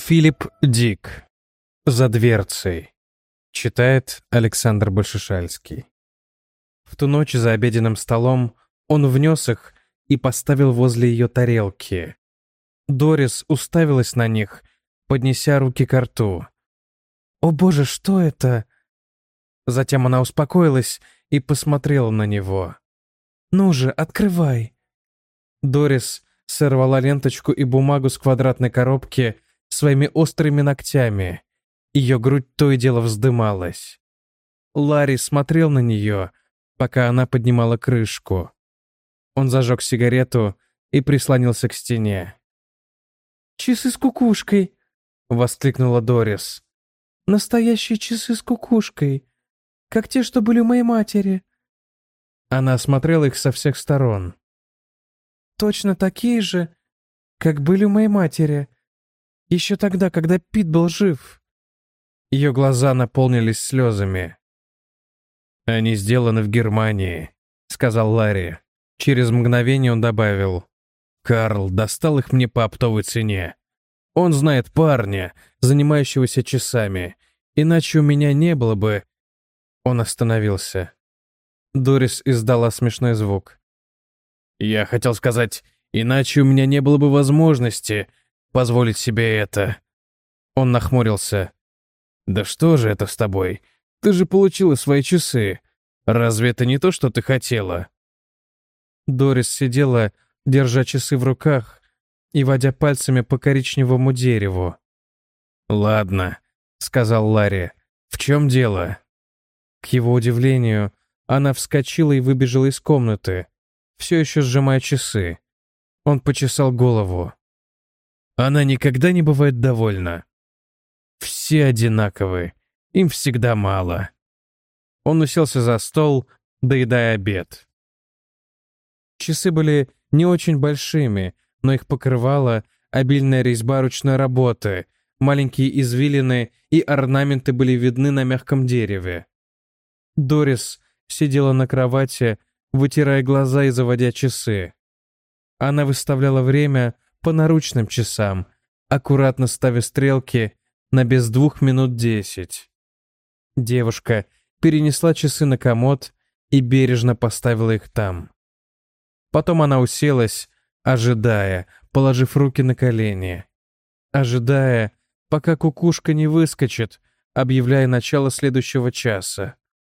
Филипп Дик. «За дверцей». Читает Александр Большешальский. В ту ночь за обеденным столом он внес их и поставил возле ее тарелки. Дорис уставилась на них, поднеся руки ко рту. «О боже, что это?» Затем она успокоилась и посмотрела на него. «Ну же, открывай!» Дорис сорвала ленточку и бумагу с квадратной коробки своими острыми ногтями. Ее грудь то и дело вздымалась. Ларри смотрел на нее, пока она поднимала крышку. Он зажег сигарету и прислонился к стене. «Часы с кукушкой!» — воскликнула Дорис. «Настоящие часы с кукушкой, как те, что были у моей матери». Она осмотрела их со всех сторон. «Точно такие же, как были у моей матери. Еще тогда, когда Пит был жив». Ее глаза наполнились слезами. «Они сделаны в Германии», — сказал Ларри. Через мгновение он добавил. «Карл достал их мне по оптовой цене. Он знает парня, занимающегося часами. Иначе у меня не было бы...» Он остановился. Дорис издала смешной звук. «Я хотел сказать, иначе у меня не было бы возможности позволить себе это». Он нахмурился. «Да что же это с тобой? Ты же получила свои часы. Разве это не то, что ты хотела?» Дорис сидела, держа часы в руках и водя пальцами по коричневому дереву. «Ладно», — сказал Ларри. «В чем дело?» К его удивлению, она вскочила и выбежала из комнаты, все еще сжимая часы. Он почесал голову. «Она никогда не бывает довольна. Все одинаковы, им всегда мало». Он уселся за стол, доедая обед. Часы были не очень большими, но их покрывала обильная резьба ручной работы, маленькие извилины и орнаменты были видны на мягком дереве. Дорис сидела на кровати, вытирая глаза и заводя часы. Она выставляла время по наручным часам, аккуратно ставя стрелки на без 2:10. Девушка перенесла часы на комод и бережно поставила их там. Потом она уселась, ожидая, положив руки на колени. Ожидая, пока кукушка не выскочит, объявляя начало следующего часа.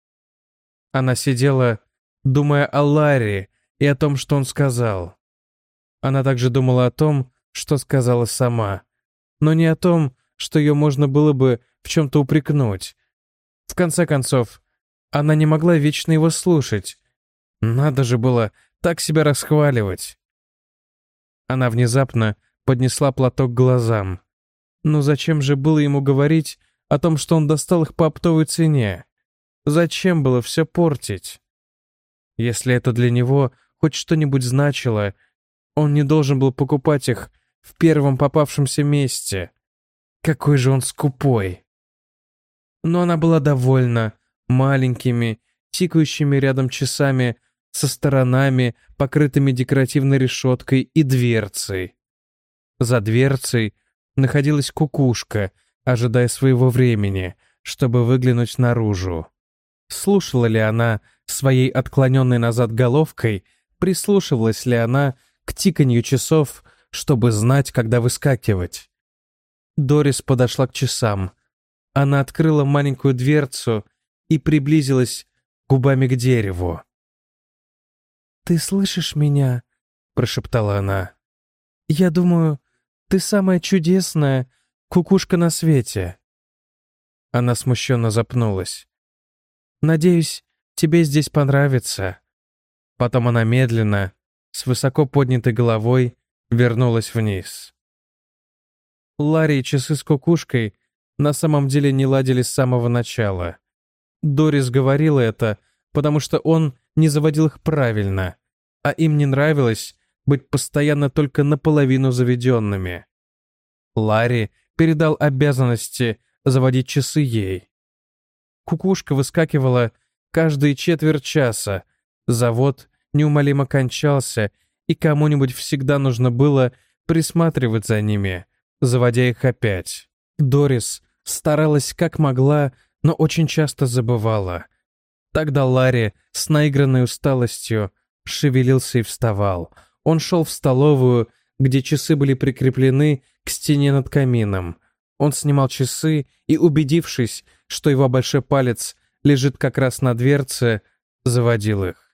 Она сидела, думая о Ларри и о том, что он сказал. Она также думала о том, что сказала сама, но не о том, что ее можно было бы в чем-то упрекнуть. В конце концов, она не могла вечно его слушать. Надо же было так себя расхваливать. Она внезапно поднесла платок к глазам. Но зачем же было ему говорить о том, что он достал их по оптовой цене? Зачем было все портить? Если это для него хоть что-нибудь значило, он не должен был покупать их в первом попавшемся месте. Какой же он скупой! Но она была довольна маленькими, тикающими рядом часами со сторонами, покрытыми декоративной решеткой и дверцей. За дверцей находилась кукушка, ожидая своего времени, чтобы выглянуть наружу. Слушала ли она своей отклоненной назад головкой, прислушивалась ли она к тиканью часов, чтобы знать, когда выскакивать? Дорис подошла к часам. Она открыла маленькую дверцу и приблизилась губами к дереву. «Ты слышишь меня?» — прошептала она. «Я думаю, ты самая чудесная кукушка на свете». Она смущенно запнулась. «Надеюсь, тебе здесь понравится». Потом она медленно, с высоко поднятой головой, вернулась вниз. Ларри и часы с кукушкой на самом деле не ладили с самого начала. Дорис говорила это, потому что он не заводил их правильно, а им не нравилось быть постоянно только наполовину заведенными. Ларри передал обязанности заводить часы ей. Кукушка выскакивала каждые четверть часа, завод неумолимо кончался, и кому-нибудь всегда нужно было присматривать за ними, заводя их опять. Дорис старалась как могла, но очень часто забывала. Тогда Ларри с наигранной усталостью шевелился и вставал. Он шел в столовую, где часы были прикреплены к стене над камином. Он снимал часы и, убедившись, что его большой палец лежит как раз на дверце, заводил их.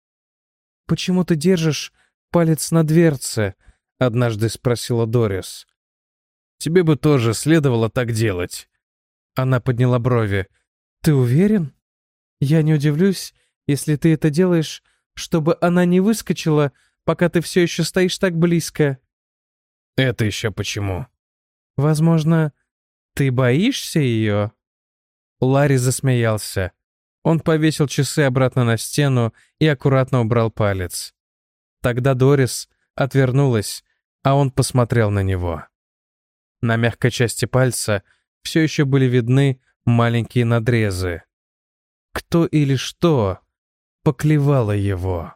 «Почему ты держишь палец на дверце?» — однажды спросила Дорис. «Тебе бы тоже следовало так делать». Она подняла брови. «Ты уверен? Я не удивлюсь, если ты это делаешь, чтобы она не выскочила, пока ты все еще стоишь так близко». «Это еще почему?» «Возможно, ты боишься ее?» Ларри засмеялся. Он повесил часы обратно на стену и аккуратно убрал палец. Тогда Дорис отвернулась, а он посмотрел на него. На мягкой части пальца все еще были видны маленькие надрезы. Кто или что поклевало его?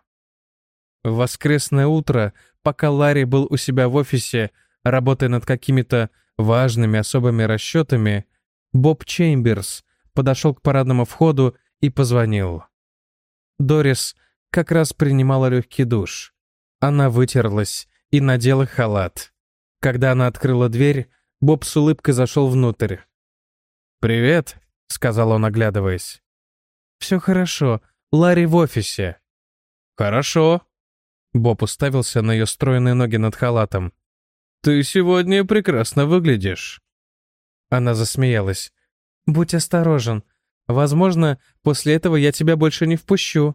В воскресное утро, пока Ларри был у себя в офисе, работая над какими-то важными особыми расчетами, Боб Чемберс подошел к парадному входу и позвонил. Дорис как раз принимала легкий душ. Она вытерлась и надела халат. Когда она открыла дверь, Боб с улыбкой зашел внутрь. «Привет», — сказал он, оглядываясь. «Все хорошо. Ларри в офисе». «Хорошо». Боб уставился на ее стройные ноги над халатом. «Ты сегодня прекрасно выглядишь». Она засмеялась. «Будь осторожен. Возможно, после этого я тебя больше не впущу».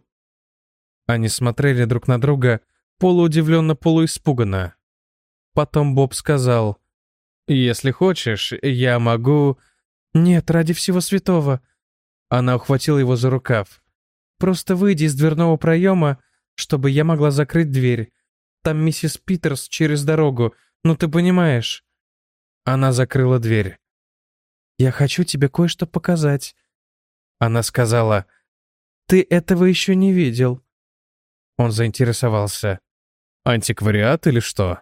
Они смотрели друг на друга, полуудивленно, полуиспуганно. Потом Боб сказал: «Если хочешь, я могу...» «Нет, ради всего святого». Она ухватила его за рукав. «Просто выйди из дверного проема, чтобы я могла закрыть дверь. Там миссис Питерс через дорогу, ну ты понимаешь». Она закрыла дверь. «Я хочу тебе кое-что показать». Она сказала: «Ты этого еще не видел». Он заинтересовался. «Антиквариат или что?»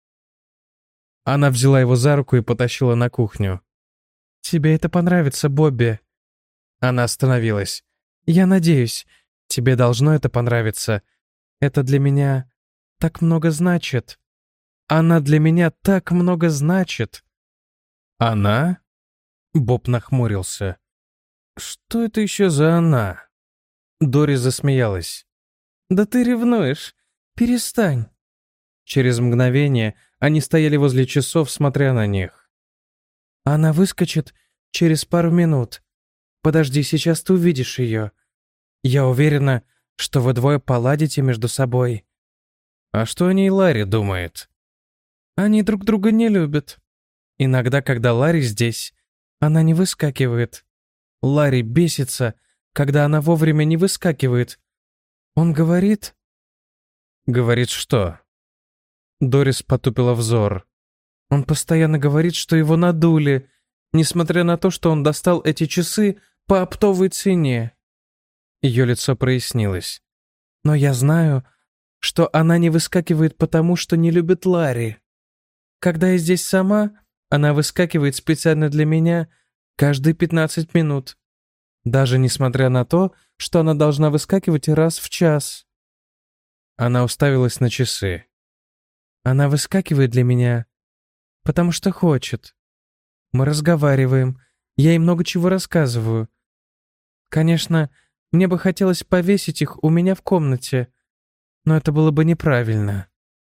Она взяла его за руку и потащила на кухню. «Тебе это понравится, Бобби». Она остановилась. «Я надеюсь, тебе должно это понравиться. Это для меня так много значит. Она для меня так много значит». «Она?» Боб нахмурился. «Что это еще за она?» Дорис засмеялась. «Да ты ревнуешь. Перестань». Через мгновение они стояли возле часов, смотря на них. «Она выскочит через пару минут. Подожди, сейчас ты увидишь ее. Я уверена, что вы двое поладите между собой». «А что о ней Ларри думает?» «Они друг друга не любят. Иногда, когда Ларри здесь, она не выскакивает. Ларри бесится, когда она вовремя не выскакивает. Он говорит...» «Говорит что?» Дорис потупила взор. «Он постоянно говорит, что его надули, несмотря на то, что он достал эти часы по оптовой цене». Ее лицо прояснилось. «Но я знаю, что она не выскакивает потому, что не любит Ларри. Когда я здесь сама, она выскакивает специально для меня каждые 15 минут. Даже несмотря на то, что она должна выскакивать раз в час». Она уставилась на часы. «Она выскакивает для меня, потому что хочет. Мы разговариваем, я ей много чего рассказываю. Конечно, мне бы хотелось повесить их у меня в комнате, но это было бы неправильно».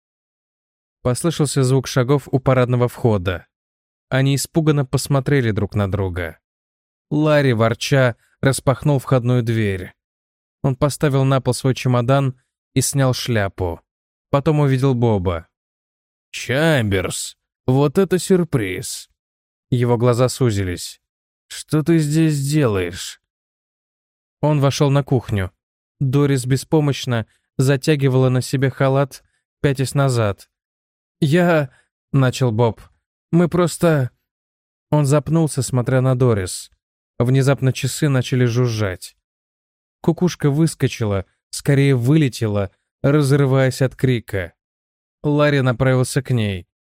Послышался звук шагов у парадного входа. Они испуганно посмотрели друг на друга. Ларри, ворча, распахнул входную дверь. Он поставил на пол свой чемодан и снял шляпу. Потом увидел Боба. «Чемберс, вот это сюрприз!» Его глаза сузились. «Что ты здесь делаешь?» Он вошел на кухню. Дорис беспомощно затягивала на себе халат, пятясь назад. «Я...» — начал Боб. «Мы просто...» Он запнулся, смотря на Дорис. Внезапно часы начали жужжать. Кукушка выскочила, скорее вылетела, разрываясь от крика. Ларри направился к ней.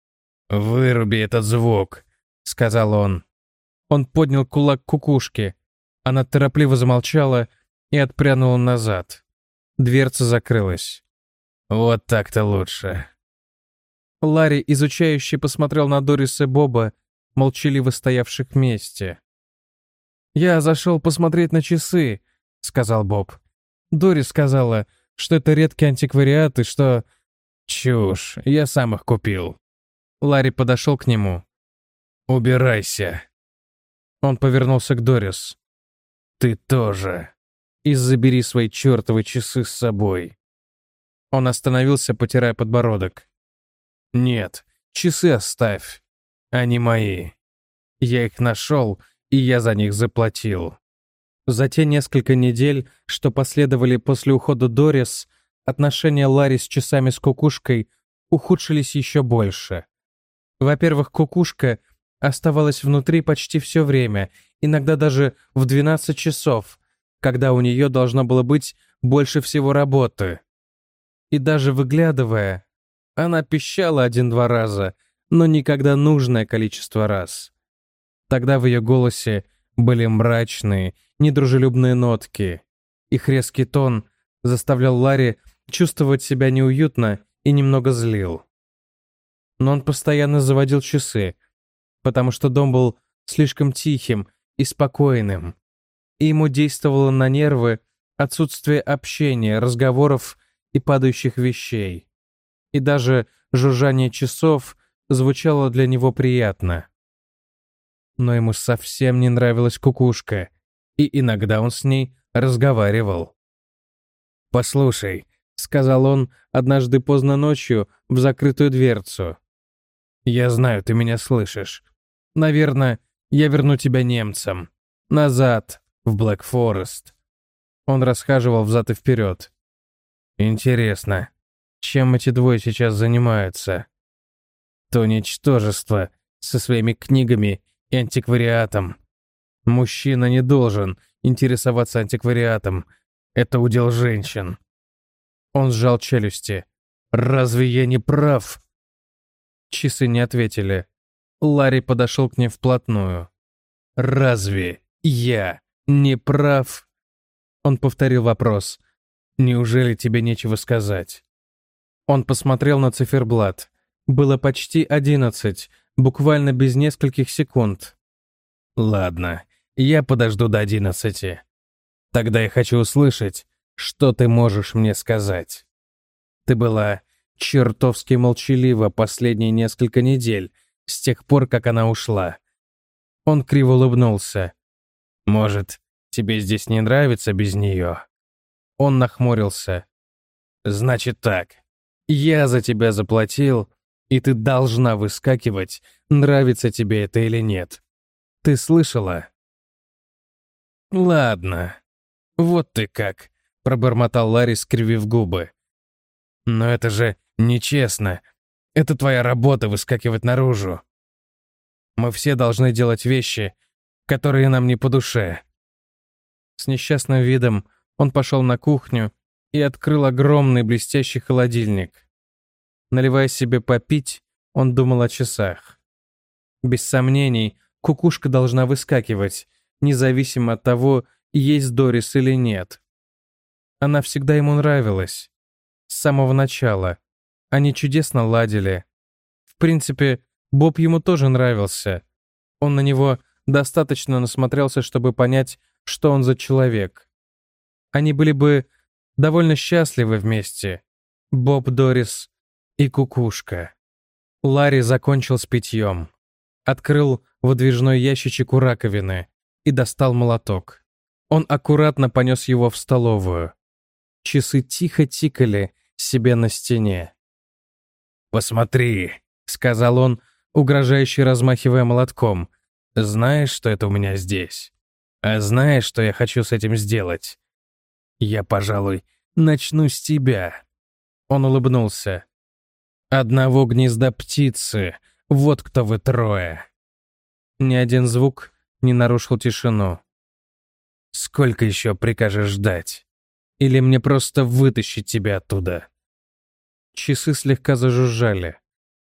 «Выруби этот звук», — сказал он. Он поднял кулак к кукушке. Она торопливо замолчала и отпрянула назад. Дверца закрылась. «Вот так-то лучше». Ларри, изучающе посмотрел на Дорис и Боба, молчаливо стоявших вместе. «Я зашел посмотреть на часы», — сказал Боб. «Дорис сказала, что это редкий антиквариат и что...» «Чушь, я сам их купил». Ларри подошел к нему. «Убирайся». Он повернулся к Дорис. «Ты тоже. И забери свои чертовы часы с собой». Он остановился, потирая подбородок. «Нет, часы оставь. Они мои. Я их нашел, и я за них заплатил». За те несколько недель, что последовали после ухода Дорис, отношения Ларри с часами с кукушкой ухудшились еще больше. Во-первых, кукушка оставалась внутри почти все время, иногда даже в 12 часов, когда у нее должно было быть больше всего работы. И даже выглядывая, она пищала 1-2 раза, но никогда нужное количество раз. Тогда в ее голосе были мрачные, недружелюбные нотки. Их резкий тон заставлял Ларри чувствовать себя неуютно и немного злил. Но он постоянно заводил часы, потому что дом был слишком тихим и спокойным, и ему действовало на нервы отсутствие общения, разговоров и падающих вещей. И даже жужжание часов звучало для него приятно. Но ему совсем не нравилась кукушка, и иногда он с ней разговаривал. «Послушай», — сказал он однажды поздно ночью в закрытую дверцу. «Я знаю, ты меня слышишь. Наверное, я верну тебя немцам. Назад, в Блэк-Форест». Он расхаживал взад и вперед. «Интересно, чем эти двое сейчас занимаются? То ничтожество со своими книгами и антиквариатом. Мужчина не должен интересоваться антиквариатом. Это удел женщин». Он сжал челюсти. «Разве я не прав?» Часы не ответили. Ларри подошел к ней вплотную. «Разве я не прав?» Он повторил вопрос. «Неужели тебе нечего сказать?» Он посмотрел на циферблат. Было почти 11, буквально без нескольких секунд. «Ладно, я подожду до 11. Тогда я хочу услышать, что ты можешь мне сказать. Ты была чертовски молчалива последние несколько недель, с тех пор, как она ушла». Он криво улыбнулся. «Может, тебе здесь не нравится без нее?» Он нахмурился. «Значит так, я за тебя заплатил, и ты должна выскакивать, нравится тебе это или нет. Ты слышала?» «Ладно, вот ты как», — пробормотал Ларри, скривив губы. «Но это же нечестно. Это твоя работа — выскакивать наружу. Мы все должны делать вещи, которые нам не по душе». С несчастным видом он пошел на кухню и открыл огромный блестящий холодильник. Наливая себе попить, он думал о часах. Без сомнений, кукушка должна выскакивать, независимо от того, есть Дорис или нет. Она всегда ему нравилась. С самого начала. Они чудесно ладили. В принципе, Боб ему тоже нравился. Он на него достаточно насмотрелся, чтобы понять, что он за человек. Они были бы довольно счастливы вместе. Боб, Дорис и кукушка. Ларри закончил с питьем. Открыл выдвижной ящичек у раковины и достал молоток. Он аккуратно понес его в столовую. Часы тихо тикали себе на стене. «Посмотри», — сказал он, угрожающе размахивая молотком. «Знаешь, что это у меня здесь? А знаешь, что я хочу с этим сделать? Я, пожалуй, начну с тебя». Он улыбнулся. «Одного гнезда птицы, вот кто вы трое». Ни один звук не нарушил тишину. «Сколько еще прикажешь ждать? Или мне просто вытащить тебя оттуда?» Часы слегка зажужжали.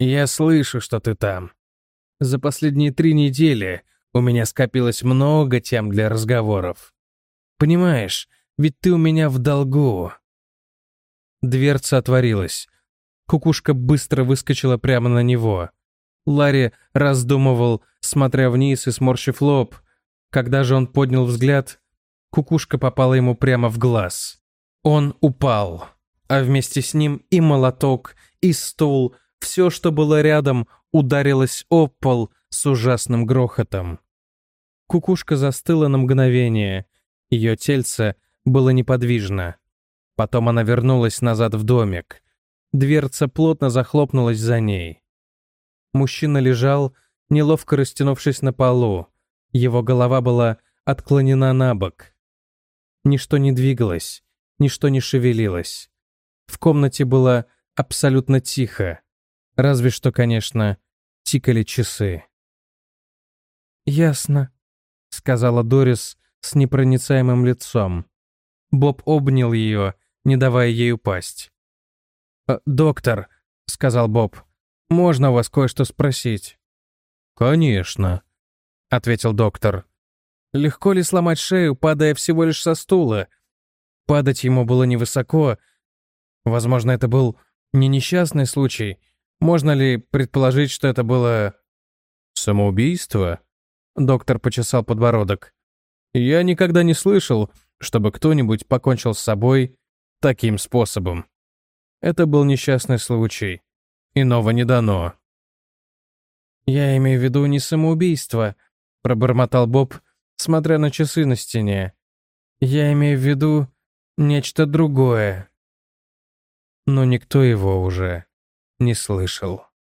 «Я слышу, что ты там. За последние 3 недели у меня скопилось много тем для разговоров. Понимаешь, ведь ты у меня в долгу». Дверца отворилась. Кукушка быстро выскочила прямо на него. Ларри раздумывал, смотря вниз и сморщив лоб. Когда же он поднял взгляд, кукушка попала ему прямо в глаз. Он упал, а вместе с ним и молоток, и стул, все, что было рядом, ударилось об пол с ужасным грохотом. Кукушка застыла на мгновение, ее тельце было неподвижно. Потом она вернулась назад в домик. Дверца плотно захлопнулась за ней. Мужчина лежал, неловко растянувшись на полу. Его голова была отклонена на бок. Ничто не двигалось, ничто не шевелилось. В комнате было абсолютно тихо. Разве что, конечно, тикали часы. «Ясно», — сказала Дорис с непроницаемым лицом. Боб обнял ее, не давая ей упасть. «Доктор», — сказал Боб, — «можно у вас кое-что спросить?» «Конечно», — ответил доктор. «Легко ли сломать шею, падая всего лишь со стула? Падать ему было невысоко. Возможно, это был не несчастный случай. Можно ли предположить, что это было...» «Самоубийство?» — доктор почесал подбородок. «Я никогда не слышал, чтобы кто-нибудь покончил с собой таким способом. Это был несчастный случай. Иного не дано». «Я имею в виду не самоубийство», — пробормотал Боб, смотря на часы на стене. «Я имею в виду нечто другое». Но никто его уже не слышал.